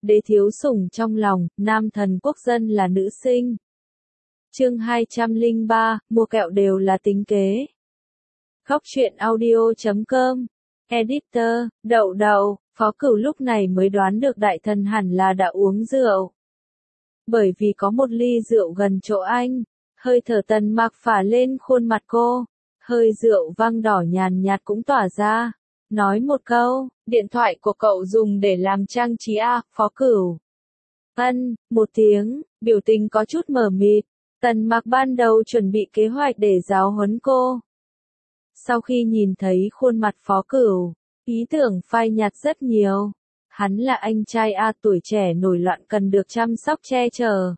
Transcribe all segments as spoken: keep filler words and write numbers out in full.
đế thiếu sủng trong lòng, nam thần quốc dân là nữ sinh. Chương hai trăm lẻ ba, mua kẹo đều là tính kế. Góc truyện audio chấm com. Editor, Đậu Đậu, Phó Cửu lúc này mới đoán được đại thần hẳn là đã uống rượu. Bởi vì có một ly rượu gần chỗ anh, hơi thở Tần Mặc phả lên khuôn mặt cô, hơi rượu vang đỏ nhàn nhạt cũng tỏa ra. Nói một câu, điện thoại của cậu dùng để làm trang trí à, Phó Cửu. Ân, một tiếng, biểu tình có chút mờ mịt. Tần Mặc ban đầu chuẩn bị kế hoạch để giáo huấn cô. Sau khi nhìn thấy khuôn mặt Phó Cửu, ý tưởng phai nhạt rất nhiều. Hắn là anh trai A tuổi trẻ nổi loạn cần được chăm sóc che chở.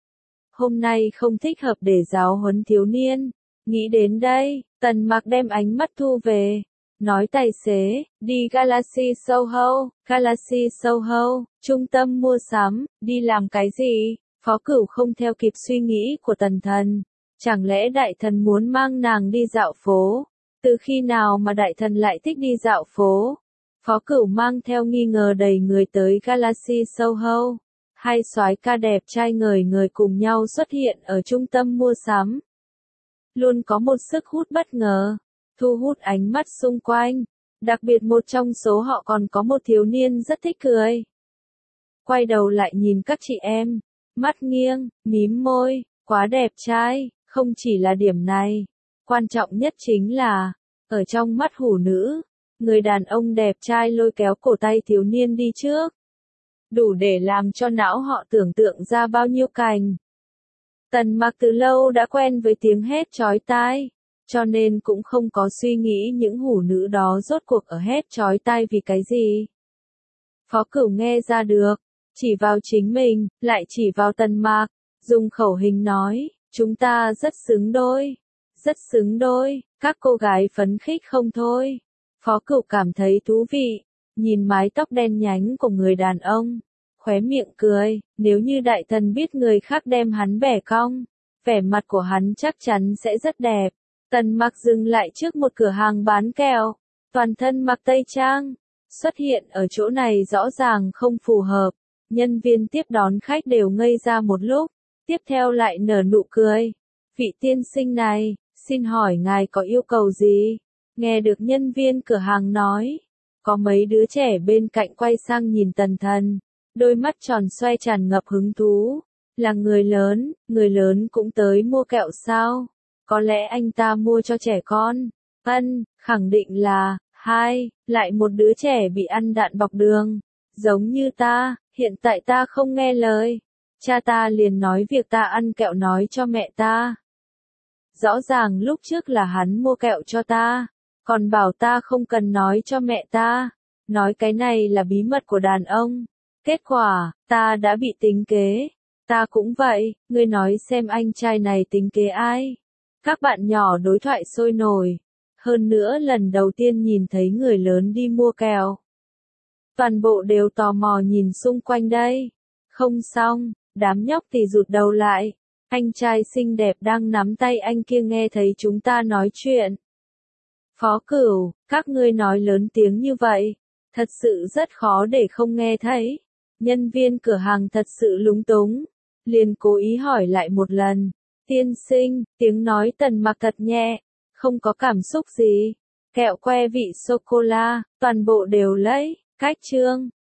Hôm nay không thích hợp để giáo huấn thiếu niên. Nghĩ đến đây, Tần Mặc đem ánh mắt thu về. Nói tài xế, đi Galaxy Soho, Galaxy Soho, trung tâm mua sắm, đi làm cái gì? Phó Cửu không theo kịp suy nghĩ của Tần Thần. Chẳng lẽ đại thần muốn mang nàng đi dạo phố? Từ khi nào mà đại thần lại thích đi dạo phố? Phó Cửu mang theo nghi ngờ đầy người tới Galaxy Soho. Hai soái ca đẹp trai ngời ngời cùng nhau xuất hiện ở trung tâm mua sắm. Luôn có một sức hút bất ngờ, thu hút ánh mắt xung quanh. Đặc biệt một trong số họ còn có một thiếu niên rất thích cười. Quay đầu lại nhìn các chị em, mắt nghiêng, mím môi, quá đẹp trai. Không chỉ là điểm này, quan trọng nhất chính là, ở trong mắt hủ nữ, người đàn ông đẹp trai lôi kéo cổ tay thiếu niên đi trước. Đủ để làm cho não họ tưởng tượng ra bao nhiêu cảnh. Tần Mặc từ lâu đã quen với tiếng hét chói tai, cho nên cũng không có suy nghĩ những hủ nữ đó rốt cuộc ở hét chói tai vì cái gì. Phó Cửu nghe ra được, chỉ vào chính mình, lại chỉ vào Tần Mặc, dùng khẩu hình nói, chúng ta rất xứng đôi, rất xứng đôi, các cô gái phấn khích không thôi. Phó Cửu cảm thấy thú vị, nhìn mái tóc đen nhánh của người đàn ông, khóe miệng cười, nếu như đại thần biết người khác đem hắn bẻ cong, vẻ mặt của hắn chắc chắn sẽ rất đẹp. Tần Mặc dừng lại trước một cửa hàng bán kẹo, toàn thân mặc tây trang, xuất hiện ở chỗ này rõ ràng không phù hợp. Nhân viên tiếp đón khách đều ngây ra một lúc, tiếp theo lại nở nụ cười. Vị tiên sinh này, xin hỏi ngài có yêu cầu gì? Nghe được nhân viên cửa hàng nói, có mấy đứa trẻ bên cạnh quay sang nhìn Tần Thần, đôi mắt tròn xoe tràn ngập hứng thú. Là người lớn, người lớn cũng tới mua kẹo sao? Có lẽ anh ta mua cho trẻ con. Ân, khẳng định là, hai, lại một đứa trẻ bị ăn đạn bọc đường. Giống như ta, hiện tại ta không nghe lời. Cha ta liền nói việc ta ăn kẹo nói cho mẹ ta. Rõ ràng lúc trước là hắn mua kẹo cho ta, còn bảo ta không cần nói cho mẹ ta. Nói cái này là bí mật của đàn ông. Kết quả, ta đã bị tính kế. Ta cũng vậy, ngươi nói xem anh trai này tính kế ai? Các bạn nhỏ đối thoại sôi nổi. Hơn nữa lần đầu tiên nhìn thấy người lớn đi mua kẹo. Toàn bộ đều tò mò nhìn xung quanh đây. Không xong, đám nhóc thì rụt đầu lại. Anh trai xinh đẹp đang nắm tay anh kia nghe thấy chúng ta nói chuyện. Phó Cửu, các ngươi nói lớn tiếng như vậy, thật sự rất khó để không nghe thấy. Nhân viên cửa hàng thật sự lúng túng, liền cố ý hỏi lại một lần. Tiên sinh, tiếng nói Tần Mặc thật nhẹ, không có cảm xúc gì. Kẹo que vị sô-cô-la, toàn bộ đều lấy, cách chương.